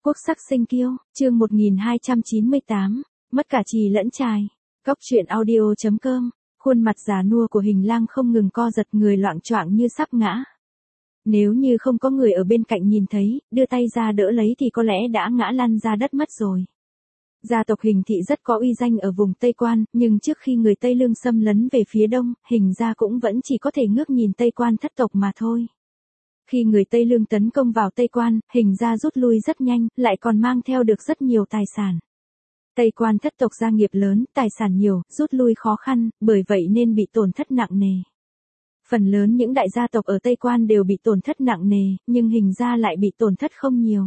Quốc sắc sinh kiêu, chương 1298, mất cả chì lẫn chài. Góc truyện audio.com, khuôn mặt già nua của Hình Lang không ngừng co giật, người loạng choạng như sắp ngã. Nếu như không có người ở bên cạnh nhìn thấy, đưa tay ra đỡ lấy thì có lẽ đã ngã lăn ra đất mất rồi. Gia tộc Hình thị rất có uy danh ở vùng Tây Quan, nhưng trước khi người Tây Lương xâm lấn về phía đông, Hình gia cũng vẫn chỉ có thể ngước nhìn Tây Quan thất tộc mà thôi. Khi người Tây Lương tấn công vào Tây Quan, Hình gia rút lui rất nhanh, lại còn mang theo được rất nhiều tài sản. Tây Quan thất tộc gia nghiệp lớn, tài sản nhiều, rút lui khó khăn, bởi vậy nên bị tổn thất nặng nề. Phần lớn những đại gia tộc ở Tây Quan đều bị tổn thất nặng nề, nhưng Hình gia lại bị tổn thất không nhiều.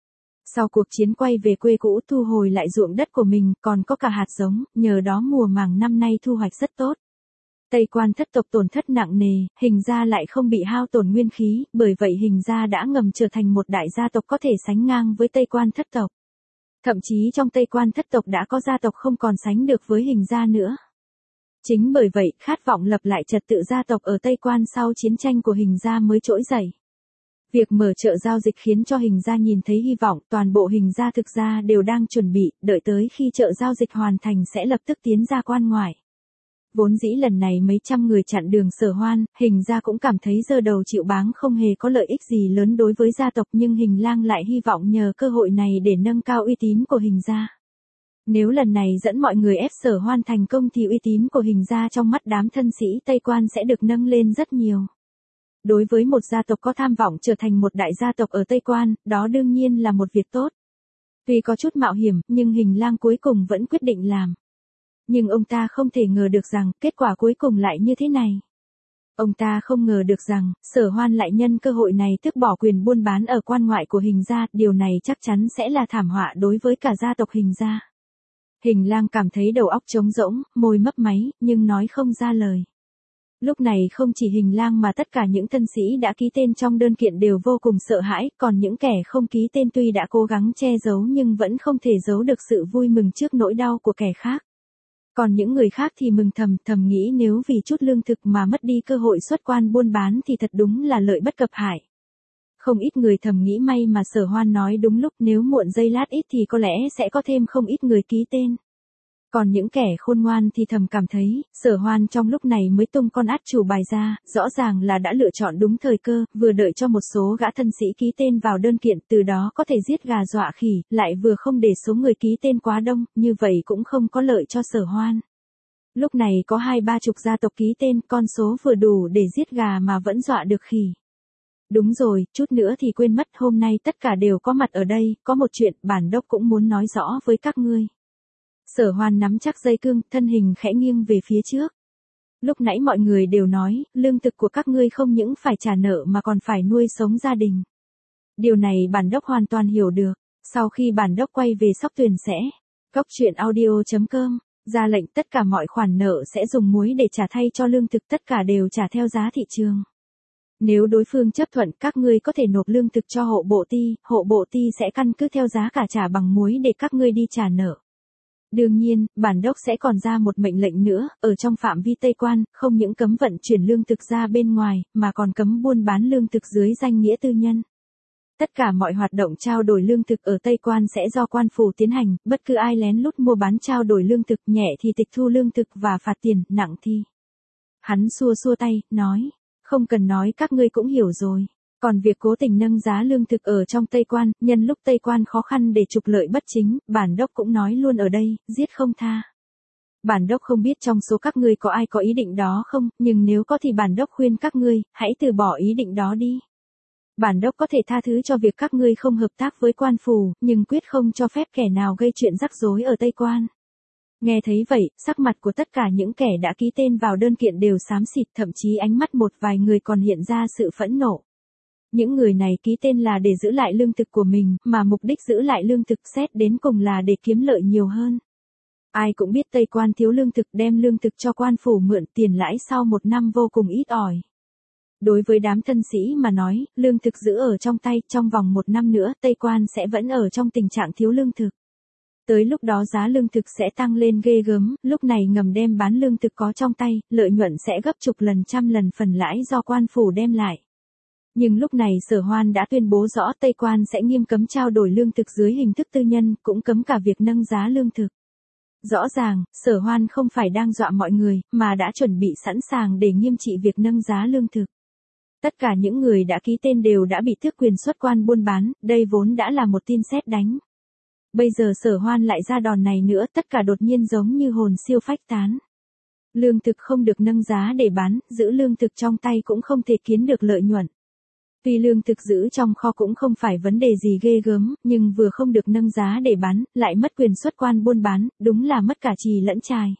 Sau cuộc chiến quay về quê cũ, thu hồi lại ruộng đất của mình, còn có cả hạt giống, nhờ đó mùa màng năm nay thu hoạch rất tốt. Tây Quan thất tộc tổn thất nặng nề, Hình gia lại không bị hao tổn nguyên khí, bởi vậy Hình gia đã ngầm trở thành một đại gia tộc có thể sánh ngang với Tây Quan thất tộc. Thậm chí trong Tây Quan thất tộc đã có gia tộc không còn sánh được với Hình gia nữa. Chính bởi vậy, khát vọng lập lại trật tự gia tộc ở Tây Quan sau chiến tranh của Hình gia mới trỗi dậy. Việc mở chợ giao dịch khiến cho Hình gia nhìn thấy hy vọng, toàn bộ Hình gia thực ra đều đang chuẩn bị, đợi tới khi chợ giao dịch hoàn thành sẽ lập tức tiến ra quan ngoại. Vốn dĩ lần này mấy trăm người chặn đường Sở Hoan, Hình gia cũng cảm thấy giơ đầu chịu báng không hề có lợi ích gì lớn đối với gia tộc, nhưng Hình Lang lại hy vọng nhờ cơ hội này để nâng cao uy tín của Hình gia. Nếu lần này dẫn mọi người ép Sở Hoan thành công thì uy tín của Hình gia trong mắt đám thân sĩ Tây Quan sẽ được nâng lên rất nhiều. Đối với một gia tộc có tham vọng trở thành một đại gia tộc ở Tây Quan, đó đương nhiên là một việc tốt. Tuy có chút mạo hiểm, nhưng Hình Lang cuối cùng vẫn quyết định làm. Nhưng ông ta không thể ngờ được rằng, kết quả cuối cùng lại như thế này. Ông ta không ngờ được rằng, Sở Hoan lại nhân cơ hội này tước bỏ quyền buôn bán ở quan ngoại của Hình gia, điều này chắc chắn sẽ là thảm họa đối với cả gia tộc Hình gia. Hình Lang cảm thấy đầu óc trống rỗng, môi mấp máy, nhưng nói không ra lời. Lúc này không chỉ Hình Lang mà tất cả những thân sĩ đã ký tên trong đơn kiện đều vô cùng sợ hãi, còn những kẻ không ký tên tuy đã cố gắng che giấu nhưng vẫn không thể giấu được sự vui mừng trước nỗi đau của kẻ khác. Còn những người khác thì mừng thầm nghĩ nếu vì chút lương thực mà mất đi cơ hội xuất quan buôn bán thì thật đúng là lợi bất cập hại. Không ít người thầm nghĩ may mà Sở Hoan nói đúng lúc, nếu muộn giây lát ít thì có lẽ sẽ có thêm không ít người ký tên. Còn những kẻ khôn ngoan thì thầm cảm thấy, Sở Hoan trong lúc này mới tung con át chủ bài ra, rõ ràng là đã lựa chọn đúng thời cơ, vừa đợi cho một số gã thân sĩ ký tên vào đơn kiện, từ đó có thể giết gà dọa khỉ, lại vừa không để số người ký tên quá đông, như vậy cũng không có lợi cho Sở Hoan. Lúc này có 20-30 gia tộc ký tên, con số vừa đủ để giết gà mà vẫn dọa được khỉ. Đúng rồi, chút nữa thì quên mất, hôm nay tất cả đều có mặt ở đây, có một chuyện bản đốc cũng muốn nói rõ với các ngươi. Sở Hoan nắm chắc dây cương, thân hình khẽ nghiêng về phía trước. Lúc nãy mọi người đều nói, lương thực của các ngươi không những phải trả nợ mà còn phải nuôi sống gia đình. Điều này bản đốc hoàn toàn hiểu được. Sau khi bản đốc quay về Sóc Tuyền sẽ, góc truyện audio.com, ra lệnh tất cả mọi khoản nợ sẽ dùng muối để trả thay cho lương thực, tất cả đều trả theo giá thị trường. Nếu đối phương chấp thuận, các ngươi có thể nộp lương thực cho hộ bộ ty sẽ căn cứ theo giá cả trả bằng muối để các ngươi đi trả nợ. Đương nhiên, bản đốc sẽ còn ra một mệnh lệnh nữa, ở trong phạm vi Tây Quan, không những cấm vận chuyển lương thực ra bên ngoài, mà còn cấm buôn bán lương thực dưới danh nghĩa tư nhân. Tất cả mọi hoạt động trao đổi lương thực ở Tây Quan sẽ do quan phủ tiến hành, bất cứ ai lén lút mua bán trao đổi lương thực, nhẹ thì tịch thu lương thực và phạt tiền, nặng thì. Hắn xua tay, nói, không cần nói, các ngươi cũng hiểu rồi. Còn việc cố tình nâng giá lương thực ở trong Tây Quan, nhân lúc Tây Quan khó khăn để trục lợi bất chính, bản đốc cũng nói luôn ở đây, giết không tha. Bản đốc không biết trong số các ngươi có ai có ý định đó không, nhưng nếu có thì bản đốc khuyên các ngươi, hãy từ bỏ ý định đó đi. Bản đốc có thể tha thứ cho việc các ngươi không hợp tác với quan phủ, nhưng quyết không cho phép kẻ nào gây chuyện rắc rối ở Tây Quan. Nghe thấy vậy, sắc mặt của tất cả những kẻ đã ký tên vào đơn kiện đều xám xịt, thậm chí ánh mắt một vài người còn hiện ra sự phẫn nộ. Những người này ký tên là để giữ lại lương thực của mình, mà mục đích giữ lại lương thực xét đến cùng là để kiếm lợi nhiều hơn. Ai cũng biết Tây Quan thiếu lương thực, đem lương thực cho quan phủ mượn, tiền lãi sau một năm vô cùng ít ỏi. Đối với đám thân sĩ mà nói, lương thực giữ ở trong tay, trong vòng một năm nữa, Tây Quan sẽ vẫn ở trong tình trạng thiếu lương thực. Tới lúc đó giá lương thực sẽ tăng lên ghê gớm, lúc này ngầm đem bán lương thực có trong tay, lợi nhuận sẽ gấp chục lần trăm lần phần lãi do quan phủ đem lại. Nhưng lúc này Sở Hoan đã tuyên bố rõ Tây Quan sẽ nghiêm cấm trao đổi lương thực dưới hình thức tư nhân, cũng cấm cả việc nâng giá lương thực. Rõ ràng, Sở Hoan không phải đang dọa mọi người, mà đã chuẩn bị sẵn sàng để nghiêm trị việc nâng giá lương thực. Tất cả những người đã ký tên đều đã bị tước quyền xuất quan buôn bán, đây vốn đã là một tin sét đánh. Bây giờ Sở Hoan lại ra đòn này nữa, tất cả đột nhiên giống như hồn siêu phách tán. Lương thực không được nâng giá để bán, giữ lương thực trong tay cũng không thể kiếm được lợi nhuận. Tuy lương thực giữ trong kho cũng không phải vấn đề gì ghê gớm, nhưng vừa không được nâng giá để bán, lại mất quyền xuất quan buôn bán, đúng là mất cả chì lẫn chài.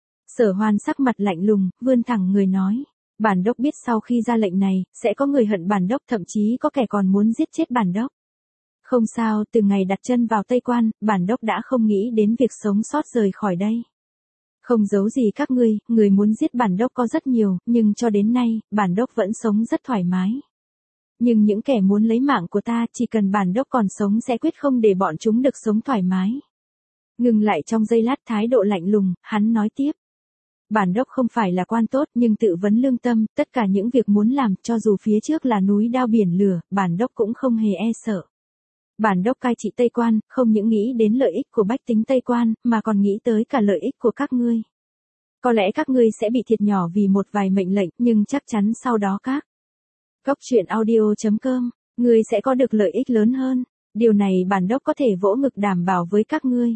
Sở Hoan sắc mặt lạnh lùng, vươn thẳng người nói. Bản đốc biết sau khi ra lệnh này, sẽ có người hận bản đốc, thậm chí có kẻ còn muốn giết chết bản đốc. Không sao, từ ngày đặt chân vào Tây Quan, bản đốc đã không nghĩ đến việc sống sót rời khỏi đây. Không giấu gì các ngươi, người muốn giết bản đốc có rất nhiều, nhưng cho đến nay, bản đốc vẫn sống rất thoải mái. Nhưng những kẻ muốn lấy mạng của ta, chỉ cần bản đốc còn sống sẽ quyết không để bọn chúng được sống thoải mái. Ngừng lại trong giây lát thái độ lạnh lùng, hắn nói tiếp. Bản đốc không phải là quan tốt nhưng tự vấn lương tâm, tất cả những việc muốn làm, cho dù phía trước là núi đao biển lửa, bản đốc cũng không hề e sợ. Bản đốc cai trị Tây Quan, không những nghĩ đến lợi ích của bách tính Tây Quan, mà còn nghĩ tới cả lợi ích của các ngươi. Có lẽ các ngươi sẽ bị thiệt nhỏ vì một vài mệnh lệnh, nhưng chắc chắn sau đó các Cốc truyện audio.com, ngươi sẽ có được lợi ích lớn hơn. Điều này bản đốc có thể vỗ ngực đảm bảo với các ngươi.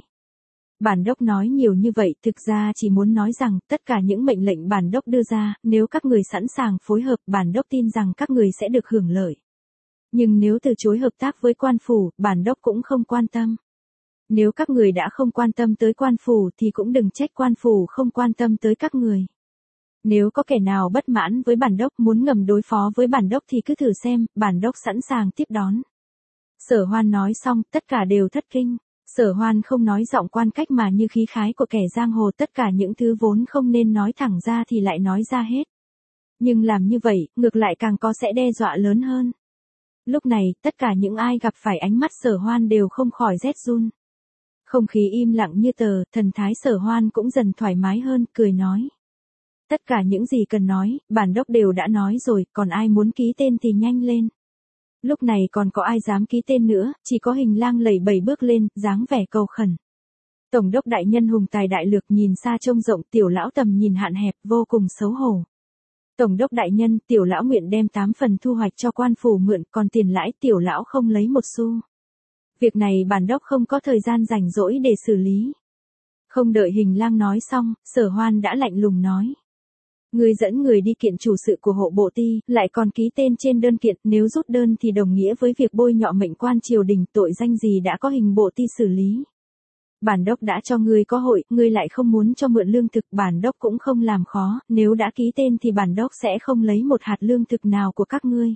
Bản đốc nói nhiều như vậy thực ra chỉ muốn nói rằng tất cả những mệnh lệnh bản đốc đưa ra, nếu các người sẵn sàng phối hợp, bản đốc tin rằng các người sẽ được hưởng lợi. Nhưng nếu từ chối hợp tác với quan phủ, bản đốc cũng không quan tâm. Nếu các người đã không quan tâm tới quan phủ thì cũng đừng trách quan phủ không quan tâm tới các người. Nếu có kẻ nào bất mãn với bản đốc muốn ngầm đối phó với bản đốc thì cứ thử xem, bản đốc sẵn sàng tiếp đón. Sở Hoan nói xong, tất cả đều thất kinh. Sở Hoan không nói giọng quan cách mà như khí khái của kẻ giang hồ, tất cả những thứ vốn không nên nói thẳng ra thì lại nói ra hết. Nhưng làm như vậy, ngược lại càng có sẽ đe dọa lớn hơn. Lúc này, tất cả những ai gặp phải ánh mắt Sở Hoan đều không khỏi rét run. Không khí im lặng như tờ, thần thái Sở Hoan cũng dần thoải mái hơn, cười nói. Tất cả những gì cần nói, bản đốc đều đã nói rồi, còn ai muốn ký tên thì nhanh lên. Lúc này còn có ai dám ký tên nữa, chỉ có Hình Lang lẩy bẩy bước lên, dáng vẻ cầu khẩn. Tổng đốc đại nhân hùng tài đại lược nhìn xa trông rộng, tiểu lão tầm nhìn hạn hẹp, vô cùng xấu hổ. Tổng đốc đại nhân, tiểu lão nguyện đem 8 phần thu hoạch cho quan phủ mượn, còn tiền lãi tiểu lão không lấy một xu. Việc này bản đốc không có thời gian rảnh rỗi để xử lý. Không đợi Hình Lang nói xong, Sở Hoan đã lạnh lùng nói. Ngươi dẫn người đi kiện chủ sự của hộ bộ ty, lại còn ký tên trên đơn kiện, nếu rút đơn thì đồng nghĩa với việc bôi nhọ mệnh quan triều đình, tội danh gì đã có hình bộ ty xử lý. Bản đốc đã cho ngươi có hội, ngươi lại không muốn cho mượn lương thực, bản đốc cũng không làm khó, nếu đã ký tên thì bản đốc sẽ không lấy một hạt lương thực nào của các ngươi.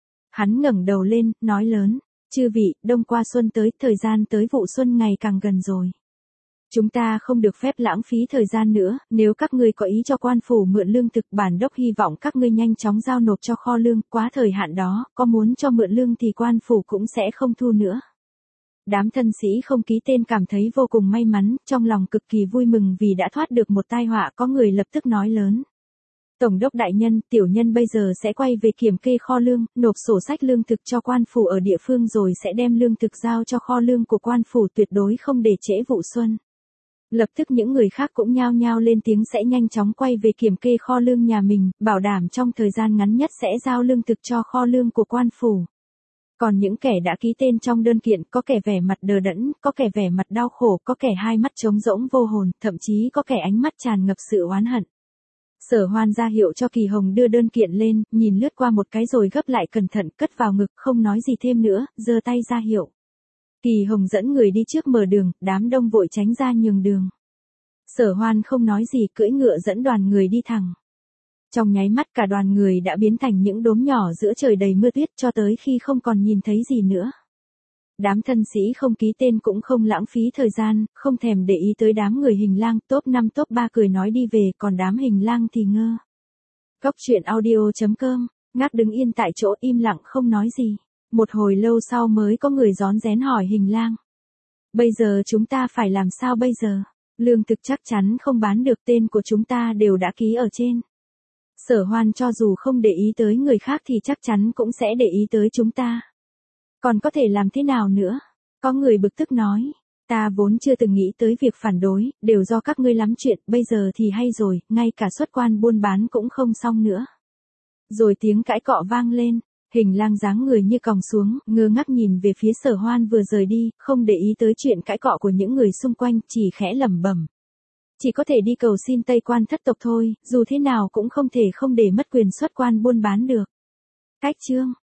Hắn ngẩng đầu lên, nói lớn, chư vị, đông qua xuân tới, thời gian tới vụ xuân ngày càng gần rồi. Chúng ta không được phép lãng phí thời gian nữa, nếu các ngươi có ý cho quan phủ mượn lương thực, bản đốc hy vọng các ngươi nhanh chóng giao nộp cho kho lương, quá thời hạn đó, có muốn cho mượn lương thì quan phủ cũng sẽ không thu nữa. Đám thân sĩ không ký tên cảm thấy vô cùng may mắn, trong lòng cực kỳ vui mừng vì đã thoát được một tai họa, có người lập tức nói lớn. Tổng đốc đại nhân, tiểu nhân bây giờ sẽ quay về kiểm kê kho lương, nộp sổ sách lương thực cho quan phủ ở địa phương rồi sẽ đem lương thực giao cho kho lương của quan phủ, tuyệt đối không để trễ vụ xuân. Lập tức những người khác cũng nhao nhao lên tiếng sẽ nhanh chóng quay về kiểm kê kho lương nhà mình, bảo đảm trong thời gian ngắn nhất sẽ giao lương thực cho kho lương của quan phủ. Còn những kẻ đã ký tên trong đơn kiện, có kẻ vẻ mặt đờ đẫn, có kẻ vẻ mặt đau khổ, có kẻ hai mắt trống rỗng vô hồn, thậm chí có kẻ ánh mắt tràn ngập sự oán hận. Sở Hoan ra hiệu cho Kỳ Hồng đưa đơn kiện lên, nhìn lướt qua một cái rồi gấp lại cẩn thận, cất vào ngực, không nói gì thêm nữa, giơ tay ra hiệu. Kỳ Hồng dẫn người đi trước mở đường, đám đông vội tránh ra nhường đường. Sở Hoan không nói gì, cưỡi ngựa dẫn đoàn người đi thẳng. Trong nháy mắt cả đoàn người đã biến thành những đốm nhỏ giữa trời đầy mưa tuyết cho tới khi không còn nhìn thấy gì nữa. Đám thân sĩ không ký tên cũng không lãng phí thời gian, không thèm để ý tới đám người Hình Lang, top 5 top 3 cười nói đi về, còn đám Hình Lang thì ngơ. Cốc truyện audio.com, ngác đứng yên tại chỗ im lặng không nói gì. Một hồi lâu sau mới có người rón rén hỏi Hình Lang. Bây giờ chúng ta phải làm sao bây giờ? Lương thực chắc chắn không bán được, tên của chúng ta đều đã ký ở trên. Sở Hoan cho dù không để ý tới người khác thì chắc chắn cũng sẽ để ý tới chúng ta. Còn có thể làm thế nào nữa? Có người bực tức nói. Ta vốn chưa từng nghĩ tới việc phản đối, đều do các ngươi lắm chuyện, bây giờ thì hay rồi, ngay cả xuất quan buôn bán cũng không xong nữa. Rồi tiếng cãi cọ vang lên, Hình Lang dáng người như còng xuống, ngơ ngác nhìn về phía Sở Hoan vừa rời đi, không để ý tới chuyện cãi cọ của những người xung quanh, chỉ khẽ lẩm bẩm. Chỉ có thể đi cầu xin Tây Quan thất tộc thôi, dù thế nào cũng không thể không để mất quyền xuất quan buôn bán được. Cách chương